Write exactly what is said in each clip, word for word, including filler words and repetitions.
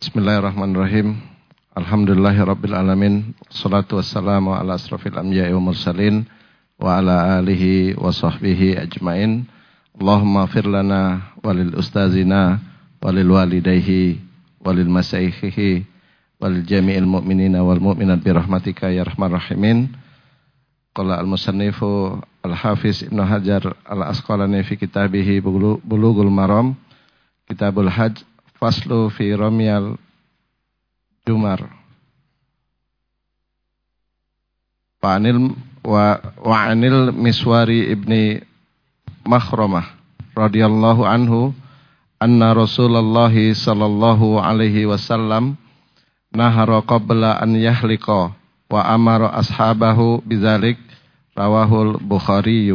Bismillahirrahmanirrahim. Alhamdulillahirabbil alamin. Shalatu wassalamu ala asrofil anbiya'i wal mursalin wa ala alihi wa sahbihi ajmain. Allahumma fir lana walil ustazina walil walidayhi walil masyayikhihi walil jami'il mu'minina wal mu'minat birahmatika ya arhamar rahimin. Qala al-musannifu al-hafiz Ibnu Hajar al-Asqalani fi kitabihi Bulughul Maram Kitabul Hajj faslu fi ramyal jumar wa anil wa, wa anil Miswari ibni Makhramah radhiyallahu anhu anna Rasulullah sallallahu alaihi wasallam nahara qabla an yahlika wa amara ashabahu bidzalik. Rawahul Bukhari.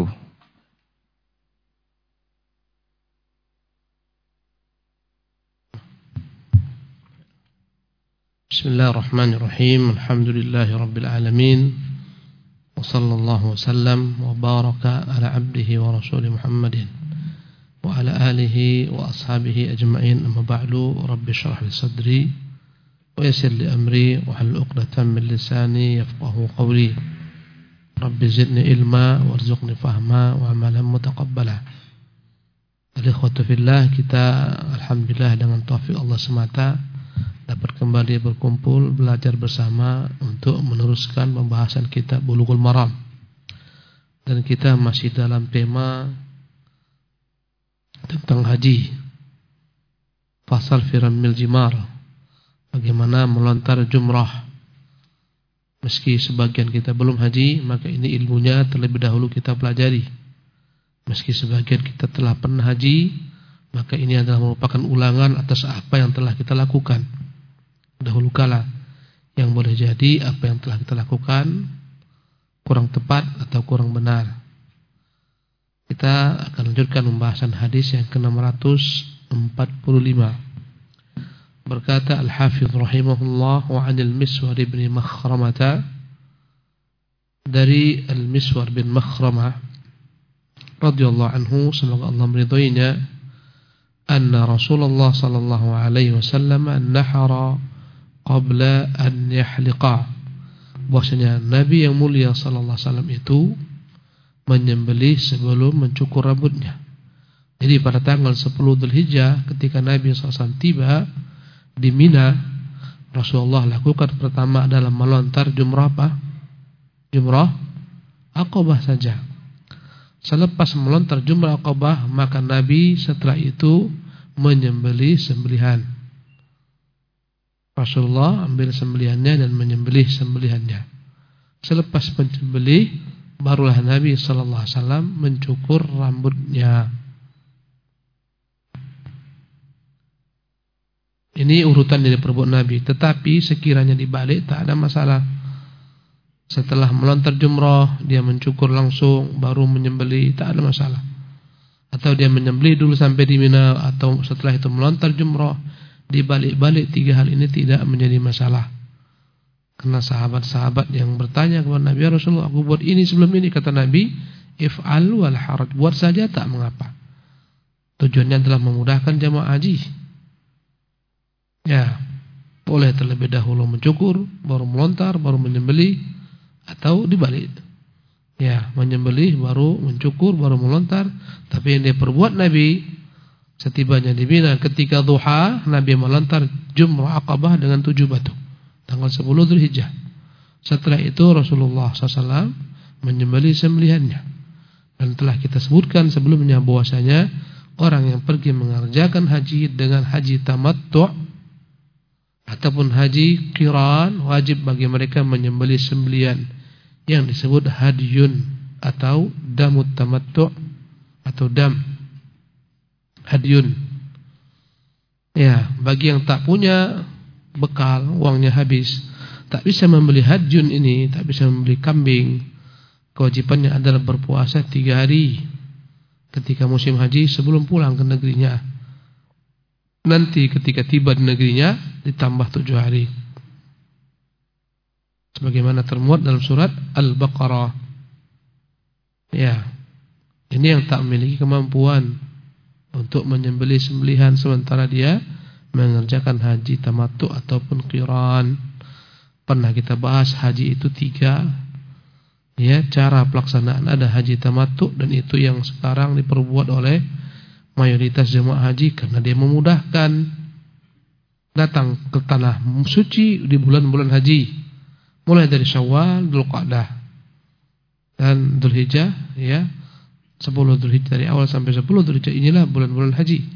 Bismillahirrahmanirrahim. Alhamdulillahi rabbil alamin. Wa sallallahu wasallam wa baraka ala abdihi wa rasulih Muhammadin wa ala alihi wa ashabihi ajma'in. Amma ba'du. Rabbi shrah li sadri wa yassir li amri wa hlul 'uqdatam min lisani yafqahu qawli. Rabbi zidni ilma warzuqni fahma wa amalan mutaqabbala. Al-ikhwatu fillah, kita alhamdulillah dengan taufik Allah semata dapat kembali berkumpul belajar bersama untuk meneruskan pembahasan kitab Bulughul Maram. Dan kita masih dalam tema tentang haji. Fasal fi ramyil jimar, bagaimana melontar jumrah. Meski sebagian kita belum haji, maka ini ilmunya terlebih dahulu kita pelajari. Meski sebagian kita telah pernah haji, maka ini adalah merupakan ulangan atas apa yang telah kita lakukan dahulu kala. Yang boleh jadi apa yang telah kita lakukan kurang tepat atau kurang benar. Kita akan lanjutkan pembahasan hadis yang ke enam ratus empat puluh lima. Berkata Al-Hafidh rahimahullah, wa anil Miswar bin Makhramah, dari Al-Miswar bin Makhramah radhiyallahu anhu, semoga Allah meridhoinya, anna Rasulullah sallallahu alaihi wasallam nahara qabla an yahliqa, bahwasanya Nabi yang mulia sallallahu alaihi wasallam itu menyembelih sebelum mencukur rambutnya. Jadi pada tanggal sepuluh Dzulhijjah ketika Nabi sallallahu alaihi wasallam tiba di Mina, Rasulullah lakukan pertama adalah melontar jumrah apa? Jumrah Aqabah saja. Selepas melontar jumrah Aqabah, maka Nabi setelah itu menyembelih sembelihan. Rasulullah ambil sembelihannya dan menyembelih sembelihannya. Selepas menyembelih, barulah Nabi sallallahu alaihi wasallam mencukur rambutnya. Ini urutan yang diperbuat Nabi. Tetapi sekiranya dibalik tak ada masalah. Setelah melontar jumrah dia mencukur langsung baru menyembelih, tak ada masalah. Atau dia menyembelih dulu sampai di Mina, atau setelah itu melontar jumrah, dibalik-balik tiga hal ini tidak menjadi masalah. Karena sahabat-sahabat yang bertanya kepada Nabi, ya Rasulullah, aku buat ini sebelum ini, kata Nabi, if'al wal haraj, buat saja tak mengapa. Tujuannya adalah memudahkan jamaah haji. Ya, boleh terlebih dahulu mencukur, baru melontar, baru menyembelih, atau dibalik. Ya, menyembelih, baru mencukur, baru melontar. Tapi yang dia perbuat Nabi, setibanya di Mina ketika duha, Nabi melontar jumrah Aqabah dengan tujuh batu, tanggal sepuluh Dzulhijjah. Setelah itu Rasulullah sallallahu alaihi wasallam menyembelih sembelihannya. Dan telah kita sebutkan sebelumnya bahwasanya orang yang pergi mengerjakan haji dengan haji tamattu' ataupun haji qiran, wajib bagi mereka menyembelih sembelihan yang disebut hadyun atau damut tamattu' atau dam hadyun. Ya, bagi yang tak punya bekal, uangnya habis, tak bisa membeli hadyun ini, tak bisa membeli kambing, kewajibannya adalah berpuasa tiga hari ketika musim haji sebelum pulang ke negerinya. Nanti ketika tiba di negerinya ditambah tujuh hari, sebagaimana termuat dalam surat Al-Baqarah. Ya, ini yang tak memiliki kemampuan untuk menyembelih sembelihan sementara dia mengerjakan haji tamattu ataupun qiran. Pernah kita bahas haji itu tiga. Ya, cara pelaksanaan ada haji tamattu, dan itu yang sekarang diperbuat oleh mayoritas jemaah haji karena dia memudahkan datang ke tanah suci di bulan-bulan haji, mulai dari Syawal, Dzulqa'dah dan Dzulhijjah, ya. sepuluh Dzulhijjah dari awal sampai sepuluh Dzulhijjah, inilah bulan-bulan haji.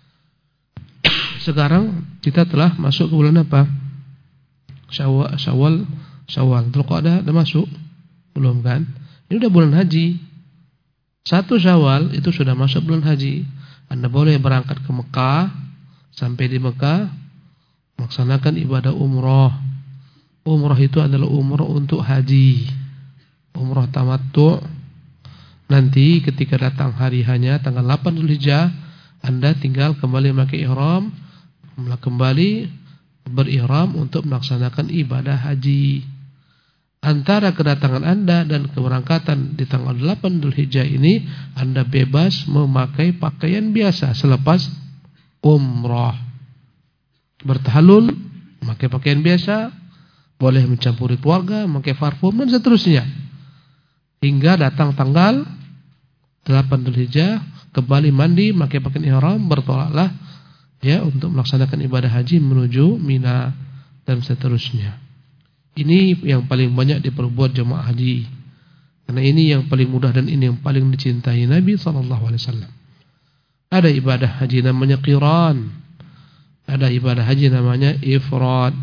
Sekarang kita telah masuk ke bulan apa? Syawal, Syawal, Syawal, Dzulqa'dah udah masuk? Belum kan? Ini udah bulan haji. Satu Syawal itu sudah masuk bulan haji. Anda boleh berangkat ke Mekah, sampai di Mekah melaksanakan ibadah umroh. Umroh itu adalah umroh untuk haji, umroh tamattu. Nanti ketika datang hari hanya tanggal delapan Dzulhijjah, Anda tinggal kembali memakai ihram, kembali berihram untuk melaksanakan ibadah haji. Antara kedatangan Anda dan keberangkatan di tanggal delapan Dzulhijjah ini, Anda bebas memakai pakaian biasa selepas umrah. Bertahalul, memakai pakaian biasa, boleh mencampuri keluarga, memakai parfum dan seterusnya. Hingga datang tanggal delapan Dzulhijjah, kembali mandi, memakai pakaian ihram, bertolaklah ya untuk melaksanakan ibadah haji menuju Mina dan seterusnya. Ini yang paling banyak diperbuat jemaah haji, karena ini yang paling mudah dan ini yang paling dicintai Nabi sallallahu alaihi wasallam. Ada ibadah haji namanya qiran, ada ibadah haji namanya ifrad.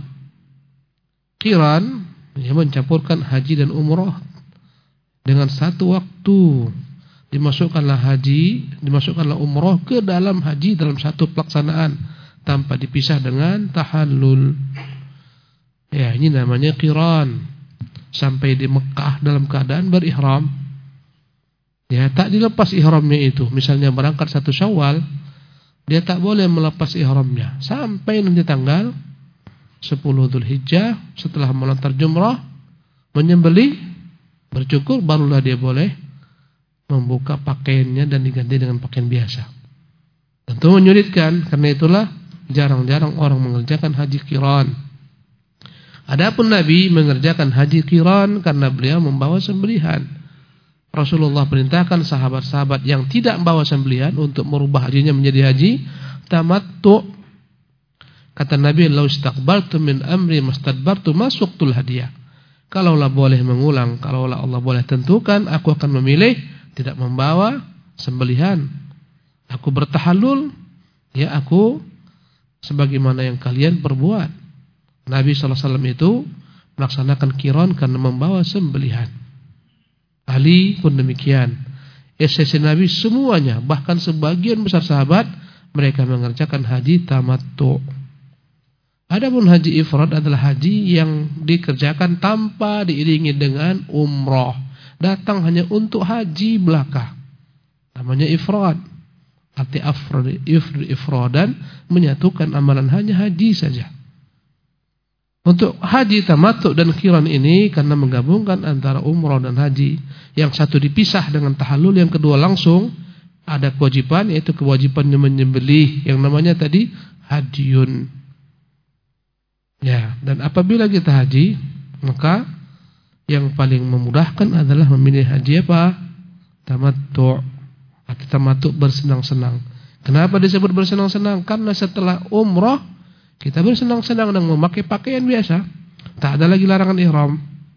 Qiran yang mencampurkan haji dan umrah dengan satu waktu. Dimasukkanlah haji, dimasukkanlah umrah ke dalam haji dalam satu pelaksanaan tanpa dipisah dengan tahallul. Ya, ini namanya qiran. Sampai di Mekah dalam keadaan berihram. Ya, tak dilepas ihramnya itu. Misalnya berangkat satu Syawal, dia tak boleh melepas ihramnya sampai nanti tanggal sepuluh Dzulhijjah, setelah melontar jumrah, menyembelih, bercukur, barulah dia boleh membuka pakaiannya dan diganti dengan pakaian biasa. Tentu menyulitkan, karena itulah jarang-jarang orang mengerjakan haji qiran. Adapun Nabi mengerjakan haji qiran karena beliau membawa sembelihan. Rasulullah perintahkan sahabat-sahabat yang tidak membawa sembelihan untuk merubah hajinya menjadi haji tamattu. Kata Nabi, "Lau istaqbaltu min amri mastadbartu masuqtul hadiyah." Kalaulah boleh mengulang, kalaulah Allah boleh tentukan, aku akan memilih tidak membawa sembelihan. Aku bertahallul, ya aku sebagaimana yang kalian perbuat. Nabi sallallahu alaihi wasallam itu melaksanakan qiran karena membawa sembelihan. Ali pun demikian. Esensi Nabi semuanya, bahkan sebagian besar sahabat, mereka mengerjakan haji tamattu. Adapun haji ifrad adalah haji yang dikerjakan tanpa diiringi dengan umrah. Datang hanya untuk haji belaka. Namanya ifrad. Arti afrad, ifradan menyatukan amalan hanya haji saja. Untuk haji tamattu dan qiran ini karena menggabungkan antara umrah dan haji, yang satu dipisah dengan tahallul, yang kedua langsung ada kewajiban, yaitu kewajiban menyembelih yang namanya tadi hadyun. Ya, dan apabila kita haji, maka yang paling memudahkan adalah memilih haji apa? Tamattu. Arti tamattu bersenang-senang. Kenapa disebut bersenang-senang? Karena setelah umrah kita bersenang-senang dengan memakai pakaian biasa, tak ada lagi larangan ihram.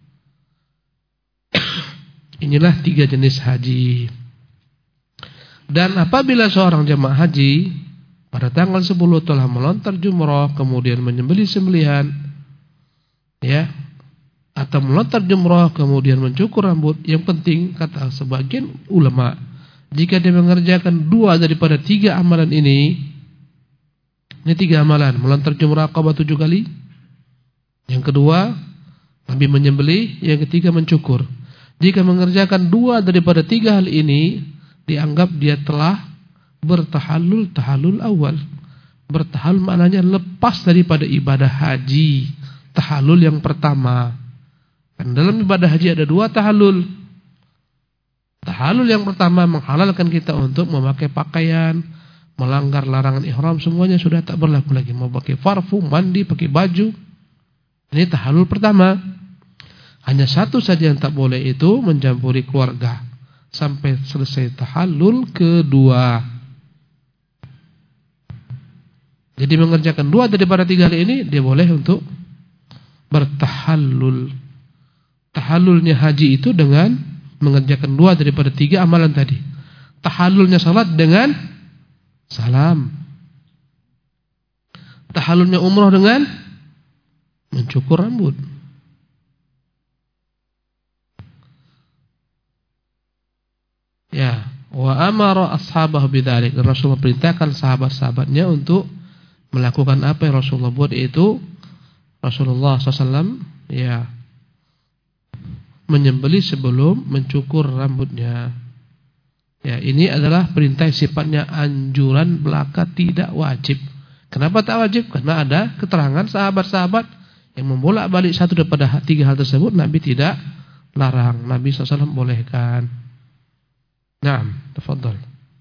Inilah tiga jenis haji. Dan apabila seorang jemaah haji pada tanggal sepuluh telah melontar jumrah, kemudian menyembelih sembelihan, ya, atau melontar jumrah kemudian mencukur rambut, yang penting kata sebagian ulama, jika dia mengerjakan dua daripada tiga amalan ini, ini tiga amalan, melontar jumrah Aqabah tujuh kali, yang kedua Nabi menyembelih, yang ketiga mencukur. Jika mengerjakan dua daripada tiga hal ini, dianggap dia telah bertahallul tahallul awal. Bertahallul maknanya lepas daripada ibadah haji. Tahallul yang pertama. Dan dalam ibadah haji ada dua tahallul. Tahallul yang pertama menghalalkan kita untuk memakai pakaian, melanggar larangan ihram, semuanya sudah tak berlaku lagi. Mau pakai parfum, mandi, pakai baju. Ini tahallul pertama. Hanya satu saja yang tak boleh, itu mencampuri keluarga sampai selesai tahallul kedua. Jadi mengerjakan dua daripada tiga hal ini, dia boleh untuk bertahallul. Tahallulnya haji itu dengan mengerjakan dua daripada tiga amalan tadi. Tahallulnya salat dengan salam. Tahallulnya umrah dengan mencukur rambut. Ya, wa amara ashabahu bidzalik. Rasulullah perintahkan sahabat-sahabatnya untuk melakukan apa yang Rasulullah buat, itu Rasulullah shallallahu alaihi wasallam ya menyembelih sebelum mencukur rambutnya. Ya, ini adalah perintah sifatnya anjuran belaka, tidak wajib. Kenapa tak wajib? Karena ada keterangan sahabat-sahabat yang membolak-balik satu daripada tiga hal tersebut. Nabi tidak larang, Nabi shallallahu alaihi wasallam bolehkan. Naam, tafadhal.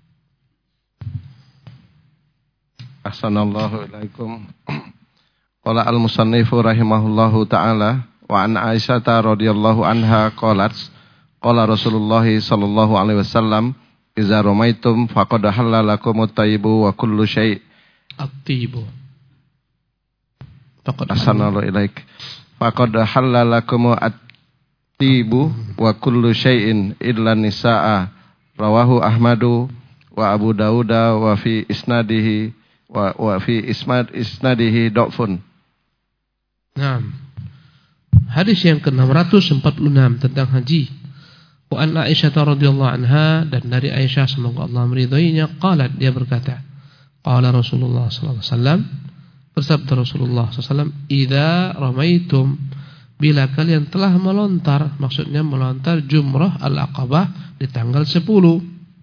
Ahsanallahu ilaikum. Qala al-musannifu rahimahullahu ta'ala wa an Aisyah radhiyallahu anha qalat qala Rasulullah sallallahu alaihi wasallam idza ramaitum faqad halalakumut thayyibu wa kullu syai' at-thayyibu. Faqad ahsanallahu ilaik. Faqad halalakumut at-thayyibu wa kullu syai'in illa nisaa. Rawahu Ahmadu wa Abu Dawuda wa fi isnadihi wa, wa fi ismad isnadihi dhafun. Naam. Hadis yang ke enam ratus empat puluh enam tentang haji. Wa an Aisyah radhiyallahu anha, dan dari Aisyah semoga Allah meridainya, qalat, dia berkata, qala Rasulullah sallallahu alaihi wasallam, bersabda Rasulullah sallallahu alaihi wasallam, idza ramaitum, bila kalian telah melontar, maksudnya melontar jumrah al-aqabah di tanggal sepuluh,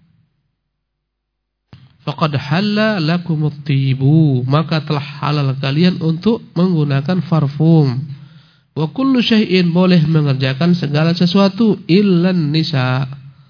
faqad halla lakumut tibu, maka telah halal kalian untuk menggunakan parfum. Wa kullu syai'in, boleh mengerjakan segala sesuatu, illan nisa,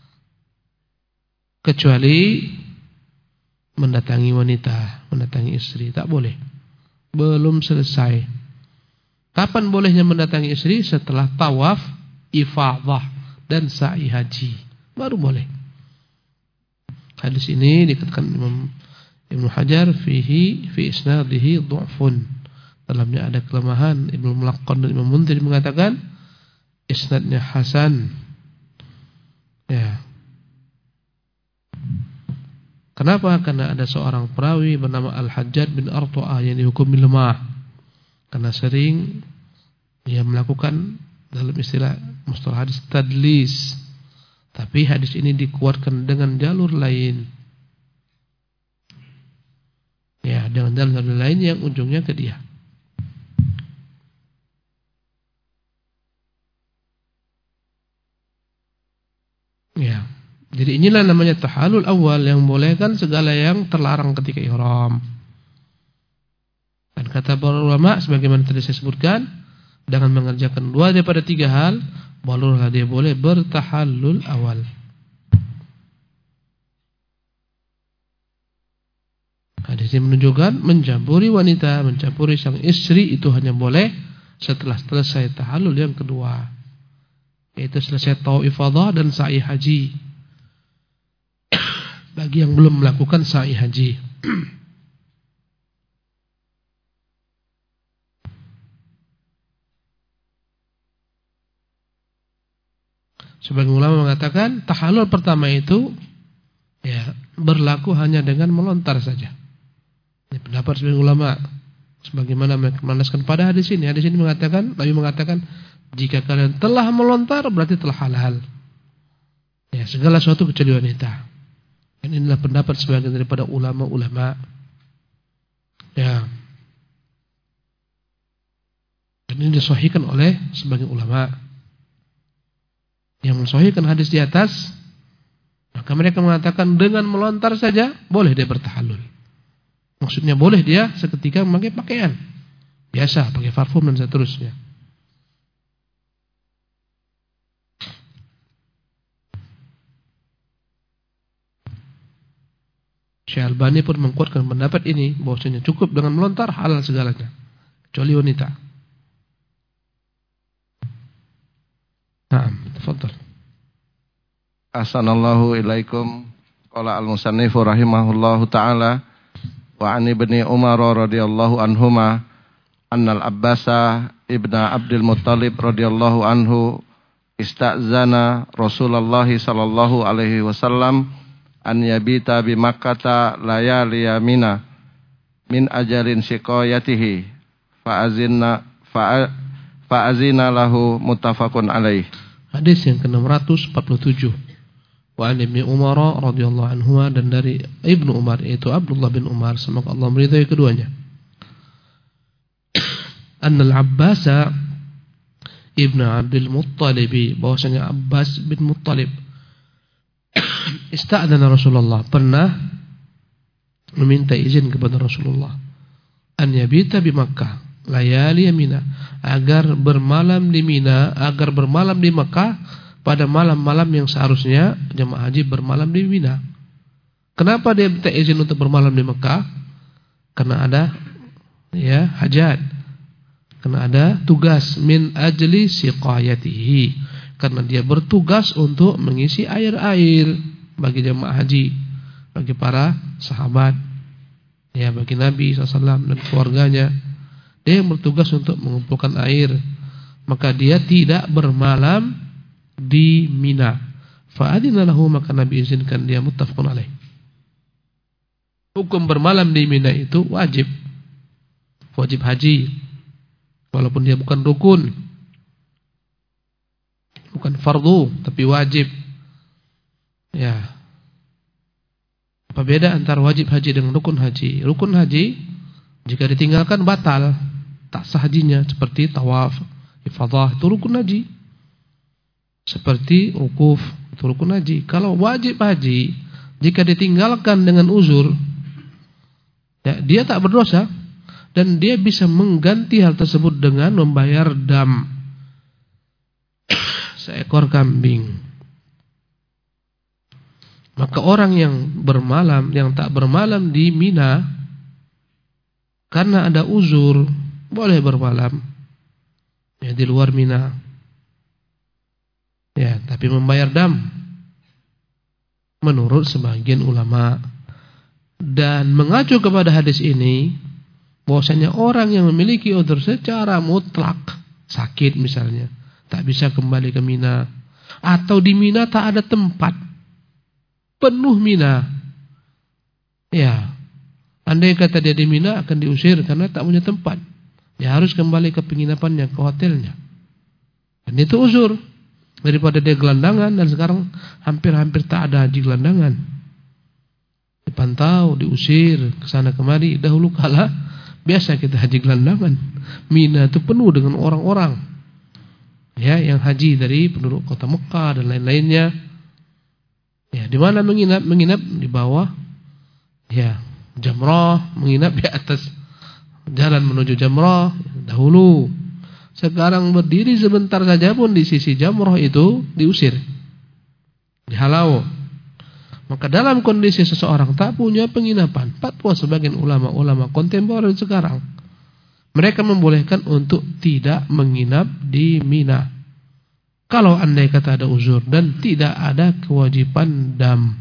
kecuali mendatangi wanita, mendatangi istri, tak boleh. Belum selesai. Kapan bolehnya mendatangi istri? Setelah tawaf ifadah dan sa'i haji, baru boleh. Hadis ini dikatakan Imam Ibnu Hajar fihi fi isnadihi dha'fun, dalamnya ada kelemahan. Ibnu Mulaqqan dan Imam Munzir mengatakan isnadnya hasan. Ya. Kenapa? Karena ada seorang perawi bernama Al-Hajjaj bin Artu'ah yang dihukumi lemah karena sering dia melakukan, dalam istilah mustalah hadis, tadlis. Tapi hadis ini dikuatkan dengan jalur lain. Ya, dengan jalur lain yang ujungnya ke dia. Ya. Jadi inilah namanya tahallul awal, yang bolehkan segala yang terlarang ketika ihram. Dan kata para ulama, sebagaimana tadi saya sebutkan, dengan mengerjakan dua daripada tiga hal, barulah dia boleh bertahallul awal. Hadis ini menunjukkan mencampuri wanita, mencampuri sang istri itu hanya boleh setelah selesai tahallul yang kedua, yaitu selesai tawaf ifadah dan sa'i haji. Bagi yang belum melakukan sa'i haji. Sebagian ulama mengatakan tahallul pertama itu ya berlaku hanya dengan melontar saja. Ini pendapat sebagian ulama, sebagaimana menandaskan pada hadis ini. Hadis ini mengatakan, Nabi mengatakan, jika kalian telah melontar berarti telah halal. Ya, segala sesuatu kecuali wanita. Dan inilah pendapat sebagian daripada ulama-ulama. Ya. Dan ini disahihkan oleh sebagian ulama. Yang mensahihkan hadis di atas, maka mereka mengatakan dengan melontar saja boleh dia bertahallul. Maksudnya boleh dia seketika memakai pakaian biasa, pakai parfum dan seterusnya. Syekh Albani pun menguatkan pendapat ini, bahwasanya cukup dengan melontar halal segalanya, kecuali wanita. Naam, tafadhal. Ahsanallahu ilaikum. Qala al-musannifu rahimahullahu ta'ala wa an ibni Umar radhiyallahu anhuma annal Abbasa ibna Abdul Muttalib radhiyallahu anhu ista'zana Rasulullah sallallahu alaihi wasallam an yabita bi Makkah layaliya mina min ajalin siqayatihi fa'azinna fa'azina lahu muttafaqun alaih. Hadis yang ke enam ratus empat puluh tujuh. Wa an ibni Umar radhiyallahu anhuma, dan dari Ibnu Umar yaitu Abdullah bin Umar, semoga Allah meridai keduanya. Annal Abbasa ibnu Abdul Muttalib, bahwasanya Abbas bin Muttalib ista'dzana Rasulullah, pernah meminta izin kepada Rasulullah an yabita bi Makkah layali Mina, agar bermalam di Mina, agar bermalam di Makkah pada malam-malam yang seharusnya jemaah haji bermalam di Mina. Kenapa dia minta izin untuk bermalam di Makkah? Karena ada ya hajat, karena ada tugas, min ajli siqayatihi, karena dia bertugas untuk mengisi air-air bagi jemaah haji, bagi para sahabat, ya bagi Nabi shallallahu alaihi wasallam dan keluarganya. Dia yang bertugas untuk mengumpulkan air, maka dia tidak bermalam di Mina. Fa'adina lahu, maka Nabi izinkan dia, muttafaqun alaih. Hukum bermalam di Mina itu wajib, wajib haji, walaupun dia bukan rukun, bukan fardu, tapi wajib. Ya. Apa beda antara wajib haji dengan rukun haji? Rukun haji jika ditinggalkan batal, tak sah hajinya, seperti tawaf, ifadah, itu rukun haji. Seperti wukuf, itu rukun haji. Kalau wajib haji, jika ditinggalkan dengan uzur, ya, dia tak berdosa, dan dia bisa mengganti hal tersebut dengan membayar dam, seekor kambing. Maka orang yang bermalam, yang tak bermalam di Mina karena ada uzur, boleh bermalam ya di luar Mina. Ya, tapi membayar dam menurut sebagian ulama. Dan mengacu kepada hadis ini, bahwasanya orang yang memiliki uzur secara mutlak, sakit misalnya, tak bisa kembali ke Mina, atau di Mina tak ada tempat, penuh Mina. Ya, andai kata dia di Mina akan diusir karena tak punya tempat. Dia harus kembali ke penginapannya, ke hotelnya. Dan itu uzur. Daripada dia gelandangan, dan sekarang hampir-hampir tak ada haji gelandangan. Dipantau, diusir ke sana kemari. Dahulu kala biasa kita haji gelandangan. Mina itu penuh dengan orang-orang, ya, yang haji dari penduduk kota Mekah dan lain-lainnya. Ya, di mana menginap? Menginap di bawah, ya, Jamrah, menginap di atas jalan menuju Jamrah dahulu. Sekarang berdiri sebentar saja pun di sisi Jamrah itu diusir, dihalau. Maka dalam kondisi seseorang tak punya penginapan, fatwa sebagian ulama-ulama kontemporer sekarang, mereka membolehkan untuk tidak menginap di Mina kalau andai kata ada uzur dan tidak ada kewajiban dam.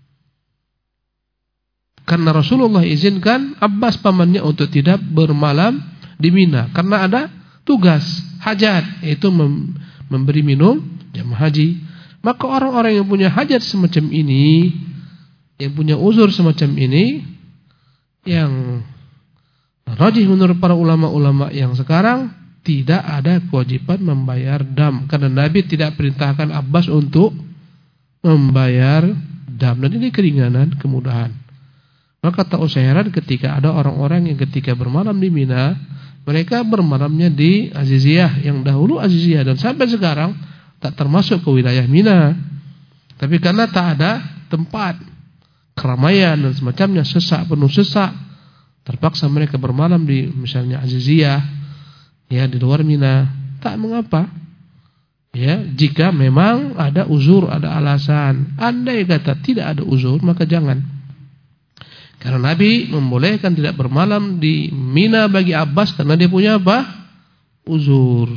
Karena Rasulullah izinkan Abbas pamannya untuk tidak bermalam di Mina karena ada tugas hajat, yaitu mem memberi minum jemaah haji. Maka orang-orang yang punya hajat semacam ini, yang punya uzur semacam ini, yang rajih menurut para ulama-ulama yang sekarang, tidak ada kewajiban membayar dam, karena Nabi tidak perintahkan Abbas untuk membayar dam, dan ini keringanan, kemudahan. Maka tak usah heran ketika ada orang-orang yang ketika bermalam di Mina, mereka bermalamnya di Aziziyah, yang dahulu Aziziyah dan sampai sekarang tak termasuk ke wilayah Mina. Tapi karena tak ada tempat keramaian dan semacamnya, sesak, penuh sesak, terpaksa mereka bermalam di misalnya Aziziyah, ya, di luar Mina. Tak mengapa, ya, jika memang ada uzur, ada alasan. Andai kata tidak ada uzur, maka jangan. Karena Nabi membolehkan tidak bermalam di Mina bagi Abbas karena dia punya apa? Uzur.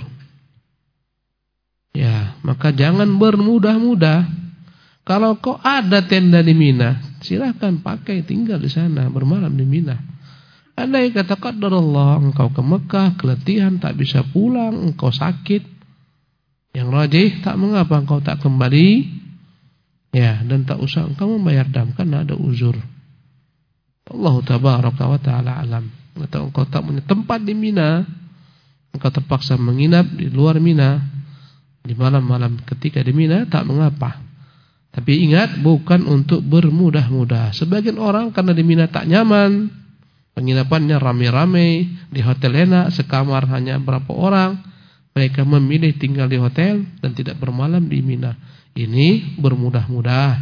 Ya, maka jangan bermudah-mudah. Kalau kau ada tenda di Mina, silakan pakai, tinggal di sana, bermalam di Mina. Andai kata qadarullah engkau ke Mekah, keletihan, tak bisa pulang, engkau sakit, yang rajih tak mengapa engkau tak kembali, ya, dan tak usah engkau membayar dam karena ada uzur. Allah tabaraka wa ta'ala alam. Atau engkau tak punya tempat di Mina, engkau terpaksa menginap di luar Mina di malam-malam ketika di Mina, tak mengapa. Tapi ingat, bukan untuk bermudah-mudah. Sebagian orang karena di Mina tak nyaman, penginapannya rame-rame, di hotel enak, sekamar hanya berapa orang, mereka memilih tinggal di hotel dan tidak bermalam di Mina. Ini bermudah-mudah,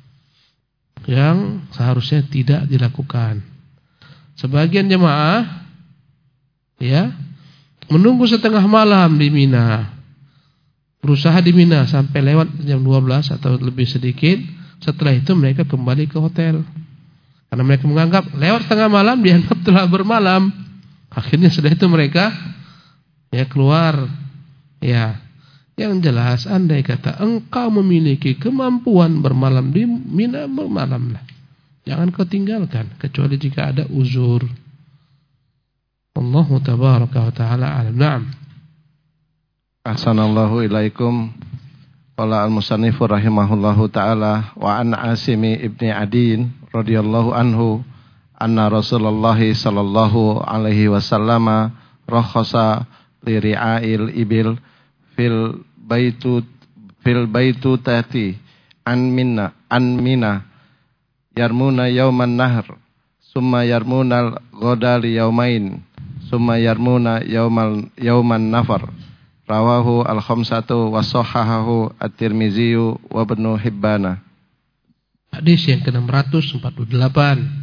yang seharusnya tidak dilakukan. Sebagian jemaah ya menunggu setengah malam di Mina, berusaha di Mina sampai lewat jam dua belas atau lebih sedikit. Setelah itu mereka kembali ke hotel, karena mereka menganggap lewat tengah malam dianggap telah bermalam. Akhirnya sudah itu mereka ya keluar. Ya, yang jelas andai kata engkau memiliki kemampuan bermalam di Mina, bermalamlah. Jangan kau tinggalkan kecuali jika ada uzur. Allahu tabaraka wa taala alam. Naam. Ahsanallahu ilaikum. Qala al-musannifu rahimahullahu taala wa an Asimi ibni Adin radhiyallahu anhu anna Rasulullah sallallahu alaihi wasallam rakhasa li ri'ail ibil fil baitu fil baitu tati an minna an mina yarmuna yauman nahr summa yarmuna al-ghada li yaumain summa yarmuna yaumal yauman nafar. Rawahu al-khamsatu wa sahahahu at-Tirmizi wa Ibnu Hibban. Hadis yang ke enam ratus empat puluh delapan.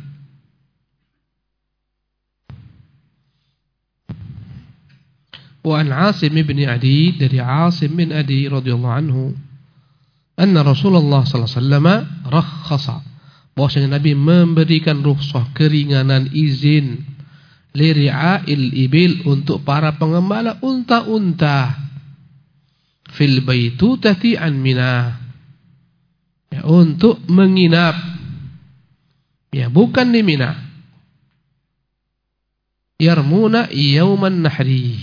Wa an Asim bin Adi, dari Asim bin Adi radhiyallahu anhu, anna Rasulullah sallallahu alaihi wasallam rakhasa, bahwasanya Nabi memberikan rukhsah, keringanan, izin liri'ail ibil, untuk para pengembala unta-unta, fil baitutati an Mina, ya, untuk menginap, ya, bukan di Mina. Yarmuna yauman nahri,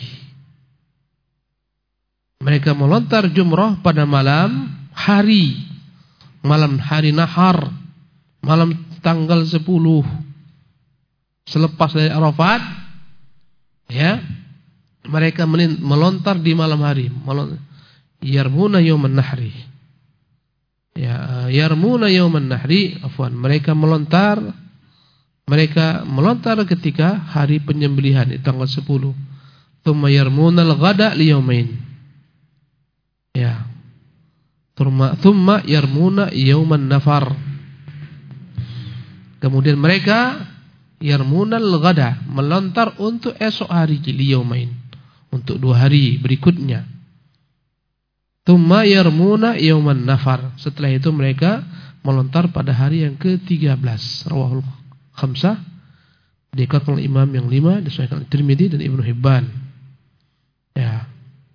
mereka melontar jumrah pada malam hari, malam hari nahar, malam tanggal sepuluh selepas dari Arafat, ya, mereka melontar di malam hari. Yarmuna yauman nahri, ya, yarmuna yauman nahri, afwan, mereka melontar, mereka melontar ketika hari penyembelihan di tanggal sepuluh. Tsumma yarmuna al-ghada li yaumain, ya, tsumma yarmuna yauman nafar, kemudian mereka yarmunal ghada, melontar untuk esok hari, liyaumain, untuk dua hari berikutnya. Tsumma yarmuna yauman nafar, setelah itu mereka melontar pada hari yang ke tiga belas. Rawahul khamsah, dikatakan oleh imam yang lima, disahihkan oleh Tirmizi dan Ibnu Hibban. Ya.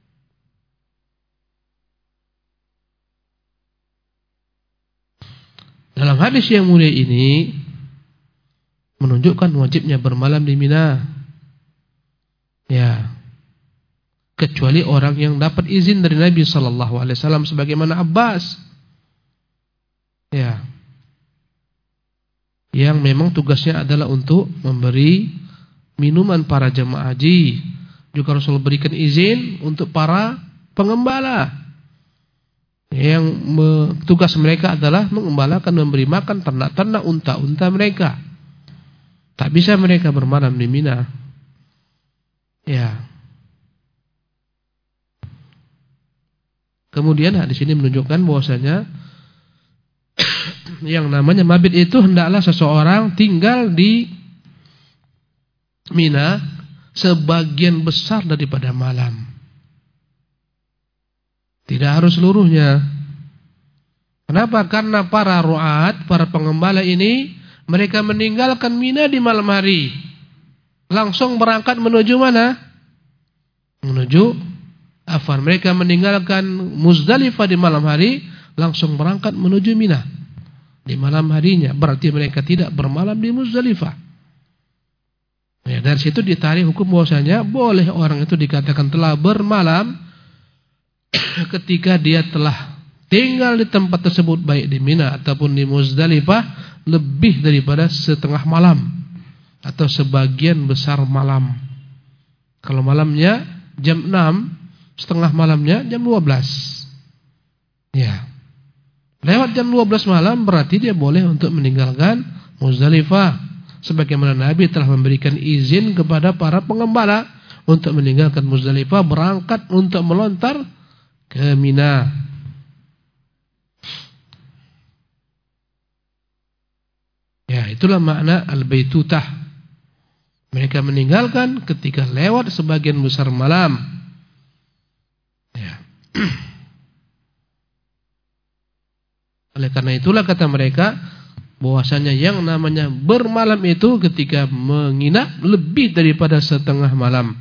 Dalam hadis yang mulia ini menunjukkan wajibnya bermalam di Mina, ya, kecuali orang yang dapat izin dari Nabi sallallahu alaihi wasallam, sebagaimana Abbas, ya, yang memang tugasnya adalah untuk memberi minuman para jemaah haji. Juga Rasul berikan izin untuk para pengembala, yang tugas mereka adalah mengembalakan, memberi makan ternak-ternak, unta-unta mereka. Tak bisa mereka bermalam di Mina. Ya. Kemudian hadis ini menunjukkan bahwasanya yang namanya mabit itu hendaklah seseorang tinggal di Mina sebagian besar daripada malam. Tidak harus seluruhnya. Kenapa? Karena para ru'at, para pengembala ini Mereka meninggalkan Mina di malam hari, langsung berangkat menuju mana? Menuju Afwan. Mereka meninggalkan Muzdalifah di malam hari, langsung berangkat menuju Mina di malam harinya. Berarti mereka tidak bermalam di Muzdalifah. Ya, dari situ ditarik hukum bahwasanya boleh orang itu dikatakan telah bermalam ketika dia telah tinggal di tempat tersebut, baik di Mina ataupun di Muzdalifah, lebih daripada setengah malam atau sebagian besar malam. Kalau malamnya jam enam, setengah malamnya jam dua belas. Ya. Lewat jam dua belas malam berarti dia boleh untuk meninggalkan Muzdalifah. Sebagaimana Nabi telah memberikan izin kepada para pengembala untuk meninggalkan Muzdalifah, berangkat untuk melontar ke Mina. Ya, itulah makna al-baitutah. Mereka meninggalkan ketika lewat sebagian besar malam. Ya. Oleh karena itulah kata mereka, bahwasanya yang namanya bermalam itu ketika menginap lebih daripada setengah malam.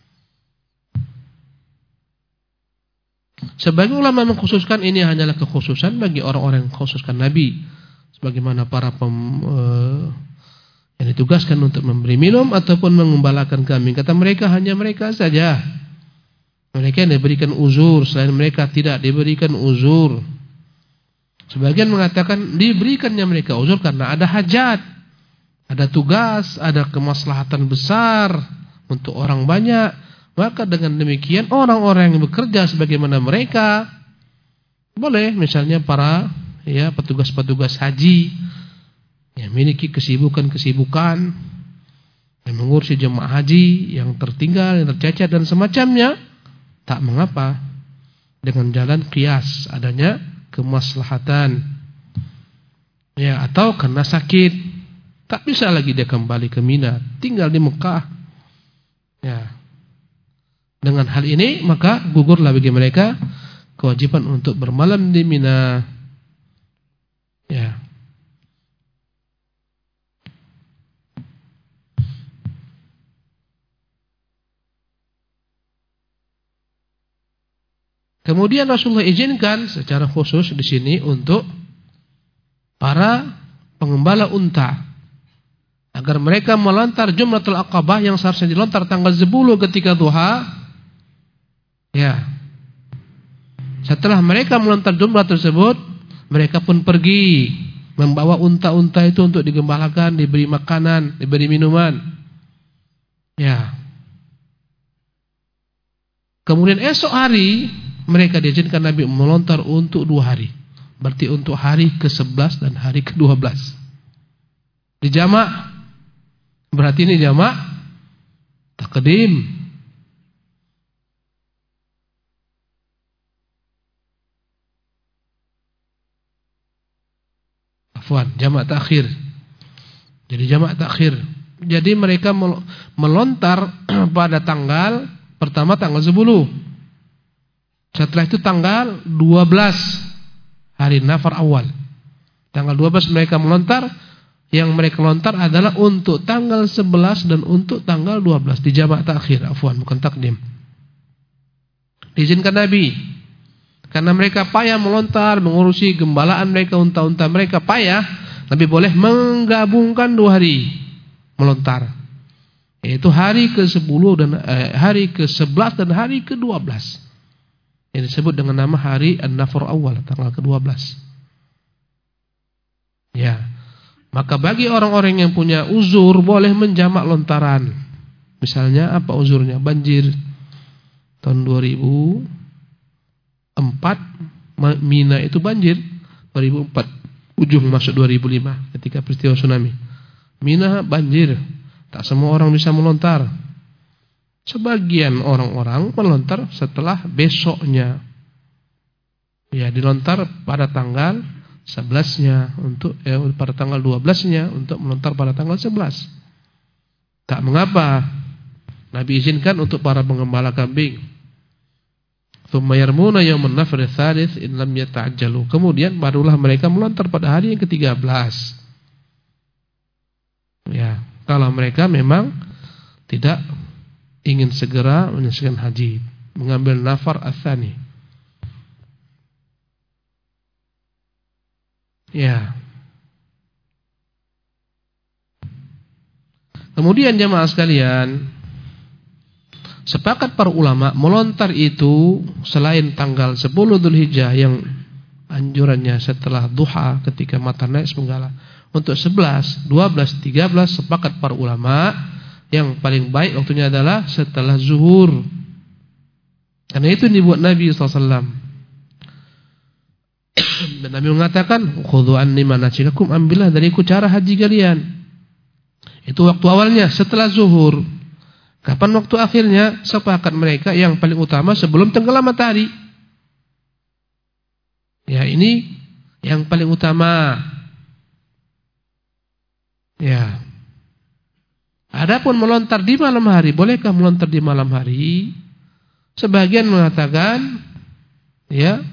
Sebagian ulama mengkhususkan ini hanyalah kekhususan bagi orang-orang yang khususkan Nabi, sebagaimana para pem, uh, yang ditugaskan untuk memberi minum ataupun mengembalakan kambing. Kata mereka hanya mereka saja. Mereka yang diberikan uzur, selain mereka tidak diberikan uzur. Sebagian mengatakan diberikannya mereka uzur karena ada hajat, ada tugas, ada kemaslahatan besar untuk orang banyak. Maka dengan demikian orang-orang yang bekerja sebagaimana mereka boleh, misalnya para ya petugas-petugas haji yang memiliki kesibukan-kesibukan yang mengurusi jemaah haji yang tertinggal, yang tercecer dan semacamnya, tak mengapa dengan jalan qiyas, adanya kemaslahatan. Ya, atau karena sakit tak bisa lagi dia kembali ke Mina, tinggal di Mekah. Ya. Dengan hal ini maka gugurlah bagi mereka kewajiban untuk bermalam di Mina. Ya. Kemudian Rasulullah izinkan secara khusus di sini untuk para pengembala unta agar mereka melontar Jumratul Aqabah yang seharusnya dilontar tanggal sepuluh ketika duha. Ya. Setelah mereka melontar jumrah tersebut, mereka pun pergi membawa unta-unta itu untuk digembalakan, diberi makanan, diberi minuman. Ya. Kemudian esok hari mereka diizinkan Nabi melontar untuk dua hari. Berarti untuk hari ke sebelas dan hari ke dua belas. Dijamak. Berarti ini jamak takdim. Afwan, jamak takhir. Jadi jamak takhir. Jadi mereka melontar pada tanggal pertama tanggal sepuluh. Setelah itu tanggal dua belas hari nafar awal. Tanggal dua belas mereka melontar. Yang mereka lontar adalah untuk tanggal sebelas dan untuk tanggal dua belas. Di jamak takhir, afwan, bukan takdim. Diizinkan Nabi. Karena mereka payah melontar, mengurusi gembalaan mereka, unta-unta mereka payah. Nabi boleh menggabungkan dua hari melontar. Yaitu hari ke sepuluh dan eh, hari ke sebelas dan hari ke dua belas. Yang disebut dengan nama hari An-Nafar Awal, tanggal ke dua belas. Ya. Maka bagi orang-orang yang punya uzur boleh menjamak lontaran. Misalnya apa uzurnya? Banjir. Tahun dua ribu empat Mina itu banjir. dua ribu empat ujung masuk dua ribu lima ketika peristiwa tsunami. Mina banjir. Tak semua orang bisa melontar. Sebagian orang-orang melontar setelah besoknya. Ya, dilontar pada tanggal sebelasnya untuk eh, pada tanggal dua belasnya untuk melontar pada tanggal sebelas. Tak mengapa. Nabi izinkan untuk para pengembala kambing. Tsumma yarmuna yauman nafri tsalits in lam yata'ajjalu. Kemudian barulah mereka melontar pada hari yang ke tiga belas. Ya, kalau mereka memang tidak ingin segera menyelesaikan haji, mengambil nafar ats-tsani. Ya. Kemudian jemaah sekalian, sepakat para ulama melontar itu selain tanggal sepuluh Dzulhijjah yang anjurannya setelah duha ketika mata naik sepenggala. Untuk sebelas, dua belas, tiga belas sepakat para ulama yang paling baik waktunya adalah setelah zuhur. Karena itu dibuat Nabi sallallahu alaihi wasallam. Dan Nabi mengatakan, "Khudhu anni manasikakum", ambillah dariku cara haji kalian. Itu waktu awalnya setelah zuhur. Kapan waktu akhirnya? Sepakat mereka yang paling utama sebelum tenggelam matahari. Ya, ini yang paling utama. Ya. Adapun melontar di malam hari, bolehkah melontar di malam hari? Sebagian mengatakan, ya,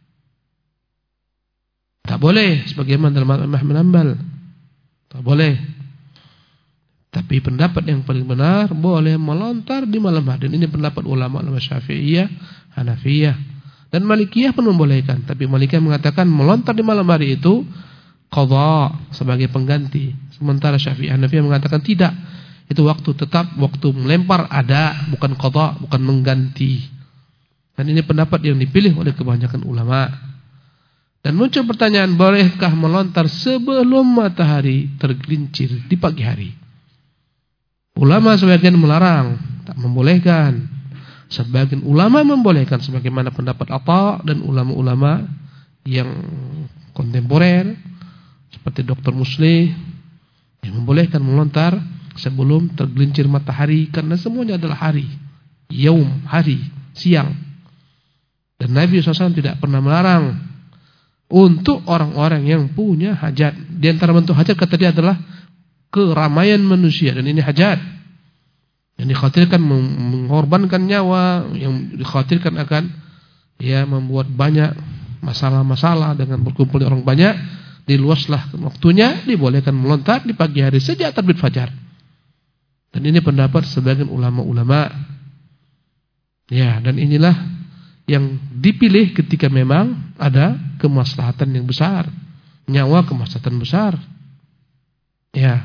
tak boleh. Sebagaimana dalam Ahmad bin Hanbal, tak boleh. Tapi pendapat yang paling benar boleh melontar di malam hari. Dan ini pendapat ulama-ulama Syafi'iyah, Hanafiyah, dan Malikiyah pun membolehkan. Tapi Malikiyah mengatakan melontar di malam hari itu qadha, sebagai pengganti. Sementara Syafi'iyah, Hanafiyah mengatakan tidak. Itu waktu tetap, waktu melempar ada, bukan qadha, bukan mengganti. Dan ini pendapat yang dipilih oleh kebanyakan ulama. Dan muncul pertanyaan, bolehkah melontar sebelum matahari tergelincir di pagi hari? Ulama sebagian melarang, tak membolehkan. Sebagian ulama membolehkan, sebagaimana pendapat Atha dan ulama-ulama yang kontemporer seperti Doktor Muslih yang membolehkan melontar sebelum tergelincir matahari, karena semuanya adalah hari, yaum, hari, siang. Dan Nabi shallallahu alaihi wasallam tidak pernah melarang untuk orang-orang yang punya hajat. Di antara bentuk hajat kata dia adalah keramaian manusia, dan ini hajat yang dikhawatirkan mengorbankan nyawa, yang dikhawatirkan akan ya membuat banyak masalah-masalah dengan berkumpulnya orang banyak. Diluaslah waktunya, dibolehkan melontar di pagi hari sejak terbit fajar. Dan ini pendapat sebagian ulama-ulama. Ya, dan inilah yang dipilih ketika memang ada kemaslahatan yang besar, nyawa kemaslahatan besar. Ya.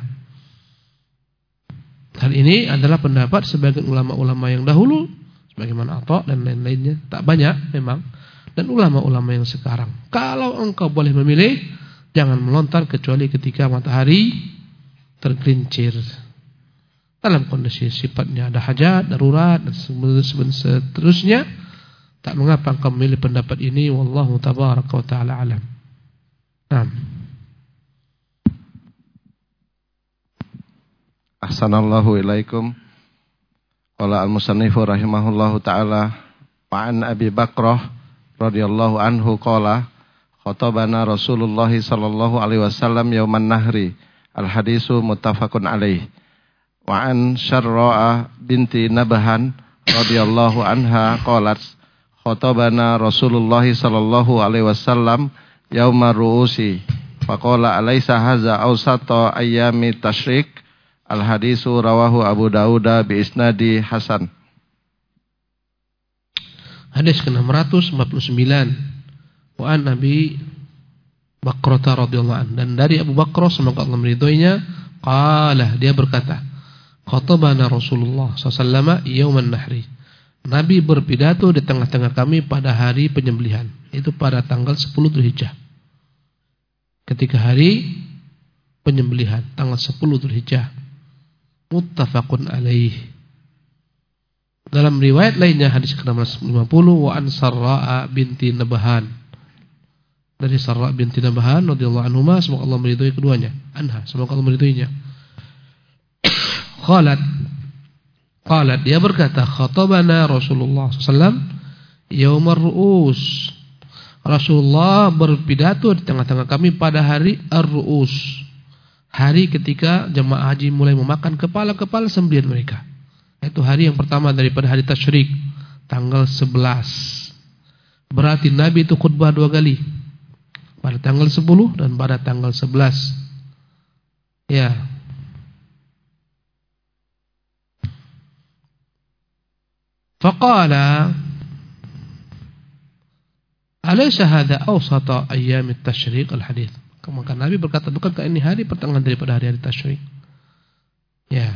Hal ini adalah pendapat sebagian ulama-ulama yang dahulu, sebagaimana Atha dan lain-lainnya, tak banyak memang. Dan ulama-ulama yang sekarang, kalau engkau boleh memilih, jangan melontar kecuali ketika matahari tergelincir. Dalam kondisi sifatnya ada hajat, darurat, dan seterusnya, tak mengapa engkau memilih pendapat ini. Wallahu tabaraka wa ta'ala alam. Nah. Ahsanallahu ilaikum. Qala al-musannifu rahimahullahu ta'ala, Wa'an Abi Bakrah radhiyallahu anhu qala, khatabana Rasulullah sallallahu alaihi wasallam yauman nahri. Al-hadisu muttafaqun alaih. Wa'an Syarra'a binti Nabahan radhiyallahu anha qalat, khatabana Rasulullah sallallahu alaihi wasallam yaumar ru'usi. Faqala alaysa haza awsata ayyami tasyrik. Al-hadisu rawahu Abu Dawud bi isnadi hasan. Hadis ke enam ratus empat puluh sembilan. Wa an Nabi Bakrah radhiyallahu anhu, dan dari Abu Bakrah semoga Allah meridhoinya, qala, dia berkata, khatabana Rasulullah sallallahu alaihi wasallam yauman nahri. Nabi berpidato di tengah-tengah kami pada hari penyembelihan, itu pada tanggal sepuluh Dzulhijjah. Ketika hari penyembelihan tanggal sepuluh Dzulhijjah. Muttafaqun alaih. Dalam riwayat lainnya hadis ke enam ratus lima puluh, wa an Sarra'a binti Nabahan, dari Sarra' binti Nabahan radhiyallahu anhuma, semoga Allah meridhai keduanya, anha, semoga Allah meridhoinya. Qalat, qalat, dia berkata, khatabana Rasulullah sallallahu alaihi wasallam yaumar ru'us. Rasulullah berpidato di tengah-tengah kami pada hari ar-ru'us, hari ketika jemaah haji mulai memakan kepala-kepala sembelihan mereka. Itu hari yang pertama daripada hari tasyrik, tanggal sebelas. Berarti Nabi itu khutbah dua kali, pada tanggal sepuluh dan pada tanggal sebelas. Ya. Faqala alaysa hadha awsata ayyam at-tashriq al-hadith. Maka Nabi berkata, bukankah ini hari pertengahan daripada hari-hari tasyrik? Ya.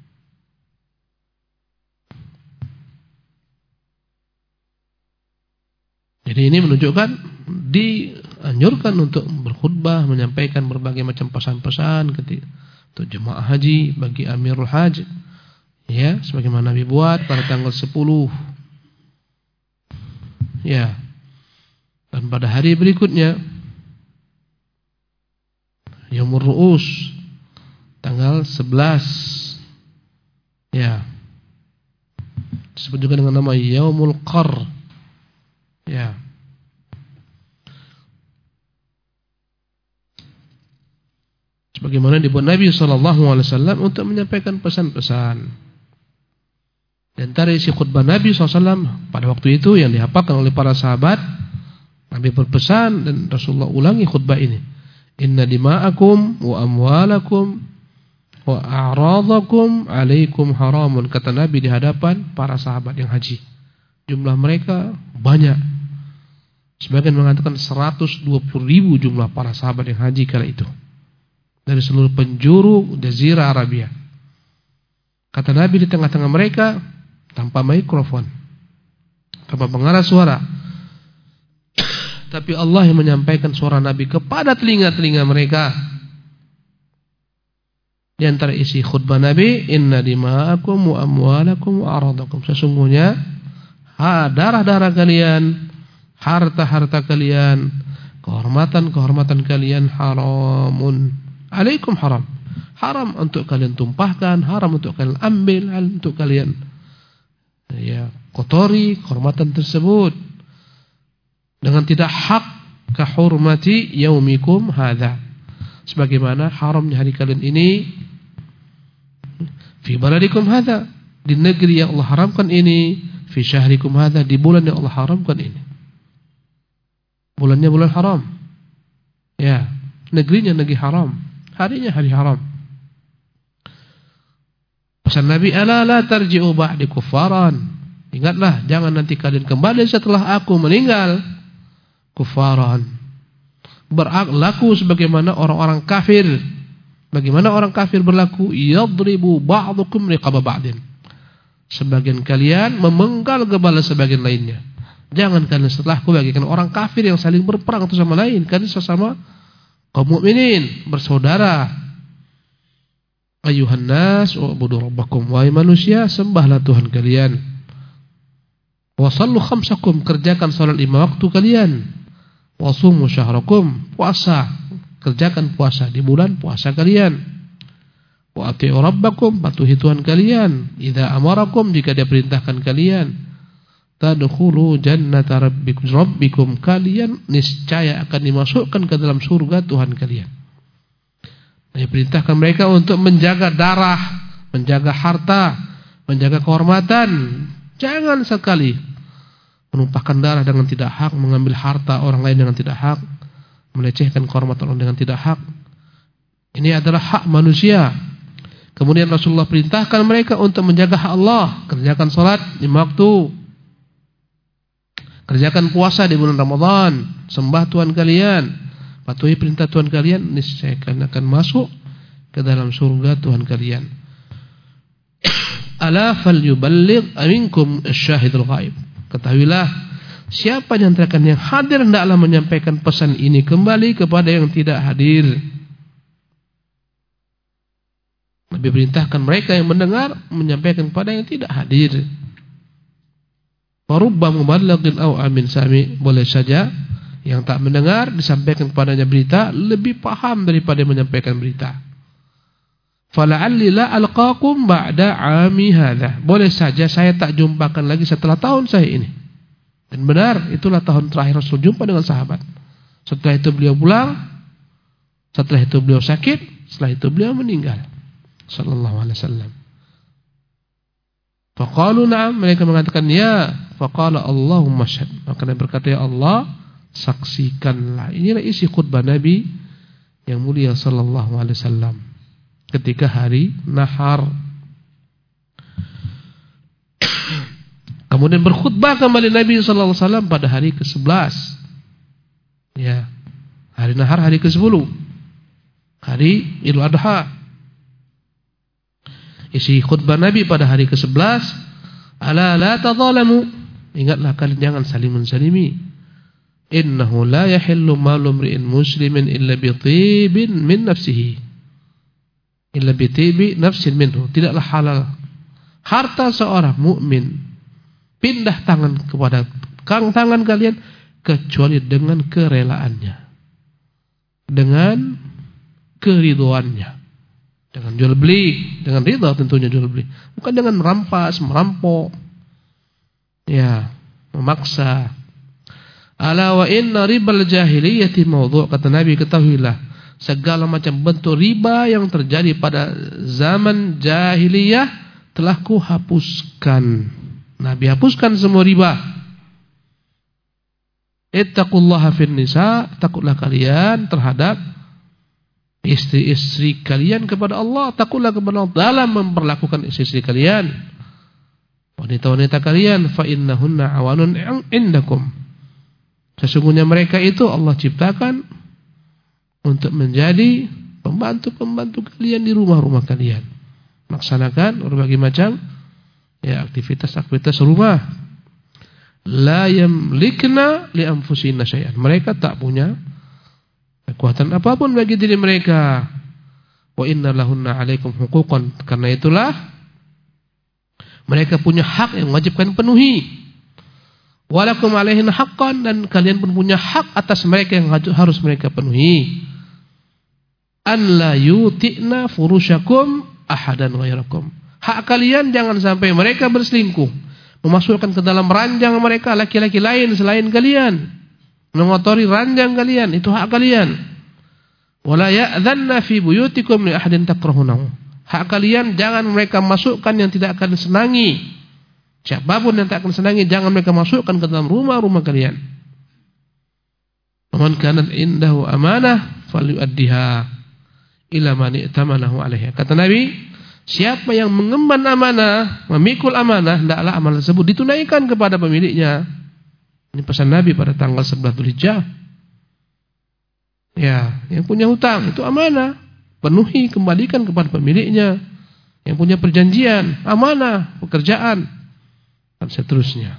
Jadi ini menunjukkan dianjurkan untuk berkhutbah, menyampaikan berbagai macam pesan-pesan ketika untuk jemaah haji, bagi Amirul Hajj. Ya, sebagaimana Nabi buat pada tanggal sepuluh. Ya. Dan pada hari berikutnya Yaumur Ru'us tanggal sebelas. Ya. Disebut juga dengan nama Yaumul Qarr. Ya. Sebagaimana dibuat Nabi sallallahu alaihi wasallam untuk menyampaikan pesan-pesan. Dan dari isi khutbah Nabi sallallahu alaihi wasallam pada waktu itu yang dihafalkan oleh para sahabat, Nabi berpesan dan Rasulullah ulangi khutbah ini. Inna dima'akum wa amwalakum wa a'radakum alaikum haramun. Kata Nabi di hadapan para sahabat yang haji. Jumlah mereka banyak. Sebagian mengatakan seratus dua puluh ribu jumlah para sahabat yang haji kala itu. Dari seluruh penjuru Jazirah Arabia. Kata Nabi di tengah-tengah mereka tanpa mikrofon, tanpa pengeras suara. Tapi Allah yang menyampaikan suara Nabi kepada telinga-telinga mereka. Di antara isi khutbah Nabi, inna dima'akum wa amwalakum wa aradakum. Sesungguhnya darah-darah kalian, harta-harta kalian, kehormatan-kehormatan kalian haramun. Alaikum haram. Haram untuk kalian tumpahkan, haram untuk kalian ambil, haram untuk kalian ya kotori kehormatan tersebut dengan tidak hak, kahurmati yaumikum hadza. Sebagaimana haramnya hari kalian ini fi baladikum hadza, di negeri yang Allah haramkan ini, fi syahrikum hadza, di bulan yang Allah haramkan ini. Bulannya bulan haram. Ya, negerinya negeri haram, harinya hari haram. Pesan Nabi, ala la tarji'u ba'di kuffaran. Ingatlah, jangan nanti kalian kembali setelah aku meninggal kuffaran, berlaku sebagaimana orang-orang kafir. Bagaimana orang kafir berlaku? Yadribu ba'dukum riqaba ba'din. Sebagian kalian memenggal kepala sebagian lainnya. Jangan kalian setelahku bagikan orang kafir yang saling berperang satu sama lain. Kalian sesama kaum mukminin, bersaudara. Ayuhan nas u'budu rabbakum, wahai manusia, sembahlah Tuhan kalian. Wa sallu khamsakum, kerjakan salat lima waktu kalian. Wa sumu syahrakum, puasa, kerjakan puasa di bulan puasa kalian. Wa ati'u rabbakum, patuhi Tuhan kalian. Idza amarakum, jika dia perintahkan kalian. Tadkhulu jannata rabbikum, rabbikum, kalian niscaya akan dimasukkan ke dalam surga Tuhan kalian. Dia perintahkan mereka untuk menjaga darah, menjaga harta, menjaga kehormatan. Jangan sekali menumpahkan darah dengan tidak hak, mengambil harta orang lain dengan tidak hak, melecehkan kehormatan orang dengan tidak hak. Ini adalah hak manusia. Kemudian Rasulullah perintahkan mereka untuk menjaga hak Allah, kerjakan salat lima waktu, kerjakan puasa di bulan Ramadan, sembah Tuhan kalian, patuhi perintah Tuhan kalian, niscaya kalian akan masuk ke dalam surga Tuhan kalian. Ala falyuballigh minkum asyahidul ghaib. Ketahuilah, siapa di antara kalian yang hadir hendaklah menyampaikan pesan ini kembali kepada yang tidak hadir. Nabi perintahkan mereka yang mendengar menyampaikan kepada yang tidak hadir. Farubba muballighin aw amin sami, boleh saja yang tak mendengar disampaikan kepadanya berita lebih paham daripada menyampaikan berita. Fala'alli la alqakum ba'da 'ami hadza. Boleh saja saya tak jumpakan lagi setelah tahun saya ini. Dan benar, itulah tahun terakhir Rasul jumpa dengan sahabat. Setelah itu beliau pulang, setelah itu beliau sakit, setelah itu beliau meninggal. Sallallahu alaihi wasallam. Faqalu na'am, mereka mengatakan ya. Faqala Allahumma syhad. Maka Nabi berkata, ya Allah, saksikanlah. Inilah isi khutbah Nabi yang mulia sallallahu alaihi wasallam ketika hari nahar. Kemudian berkhutbah kembali Nabi sallallahu alaihi wasallam pada hari ke sebelas. Ya. Hari nahar, hari ke sepuluh. Hari Idul Adha. Isi khutbah Nabi pada hari ke sebelas, ala la tadzalamu. Ingatlah kalian jangan saling menzalimi. Innahu la yahillu malu imri'in muslimin illa bi tibin min nafsihi. Illa bi tibi nafsin minhu. Tidaklah halal harta seorang mukmin pindah tangan kepada kang tangan kalian kecuali dengan kerelaannya, dengan keriduannya, dengan jual beli, dengan ridha tentunya jual beli, bukan dengan merampas, merampok, ya, memaksa. Ala wa inna ribal jahiliyati mawdu', kata Nabi, ketahuilah segala macam bentuk riba yang terjadi pada zaman jahiliyah telah ku hapuskan. Nabi hapuskan semua riba. Ittaqullaha fin nisa, takutlah kalian terhadap istri-istri kalian kepada Allah, takutlah kepada Allah dalam memperlakukan istri-istri kalian, wanita-wanita kalian, fa innahunna awanun indakum. Sesungguhnya mereka itu Allah ciptakan untuk menjadi pembantu-pembantu kalian di rumah-rumah kalian, melaksanakan berbagai macam ya aktivitas-aktivitas rumah. La yamlikna li anfusina syai'an. Mereka tak punya kekuatan apapun bagi diri mereka. Wa inna lahunna 'alaikum huquqan. Karena itulah mereka punya hak yang wajib kalian penuhi. Walakum 'alaihinna haqqan, dan kalian pun punya hak atas mereka yang harus mereka penuhi. An la yuti'na furushakum ahadan ghairakum. Hak kalian jangan sampai mereka berselingkuh, memasukkan ke dalam ranjang mereka laki-laki lain selain kalian, mengotori ranjang kalian, itu hak kalian. Wala ya'dhanna fi buyutikum li ahadin takrahunahu. Hak kalian jangan mereka masukkan yang tidak akan senangi. Siapapun yang tak akan senangi jangan mereka masukkan ke dalam rumah-rumah kalian. Man kanat indahu amanah falyu'addiha ila man i'tamanahu 'alaiha. Kata Nabi, siapa yang mengemban amanah, memikul amanah, hendaklah amanah tersebut ditunaikan kepada pemiliknya. Ini pesan Nabi pada tanggal sebelas Dzulhijjah. Ya, yang punya hutang itu amanah, penuhi, kembalikan kepada pemiliknya. Yang punya perjanjian, amanah, pekerjaan, dan seterusnya.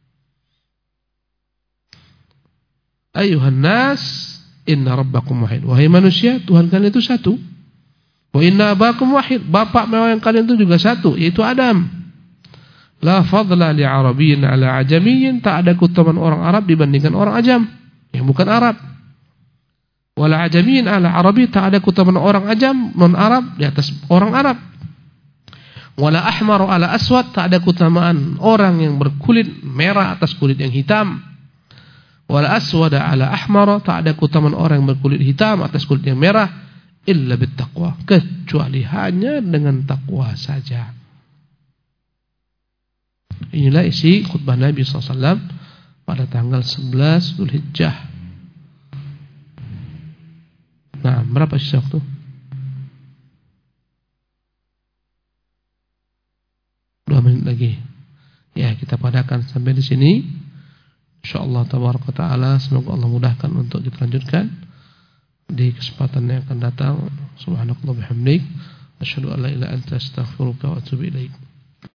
Ayuhan nas, inna rabbakum wahid. Wahai manusia, Tuhan kalian itu satu. Wa inna abakum wahid, bapak yang kalian itu juga satu, yaitu Adam. La fadla li arabiyyin ala ajamiyyin, tak ada keutamaan orang Arab dibandingkan orang ajam yang bukan Arab. Wala ajamiyyin ala arabi, tak ada keutamaan orang ajam non Arab di atas orang Arab. Wala ahmar ala aswad, tak ada keutamaan orang yang berkulit merah atas kulit yang hitam. Wala aswada ala ahmar, tak ada keutamaan orang yang berkulit hitam atas kulit yang merah. Illa bittaqwa, kecuali hanya dengan takwa saja. Inilah isi khutbah Nabi sallallahu alaihi wasallam pada tanggal sebelas Dzulhijjah. Nah, berapa sisa waktu? Dua menit lagi. Ya, kita padakan sampai di sini. InsyaAllah tabaraka ta'ala, semoga Allah mudahkan untuk kita lanjutkan di kesempatan yang akan datang. Subhanakallah bihamdik, asyhadu an la ilaha illa anta, astaghfiruka wa atubu ilaik.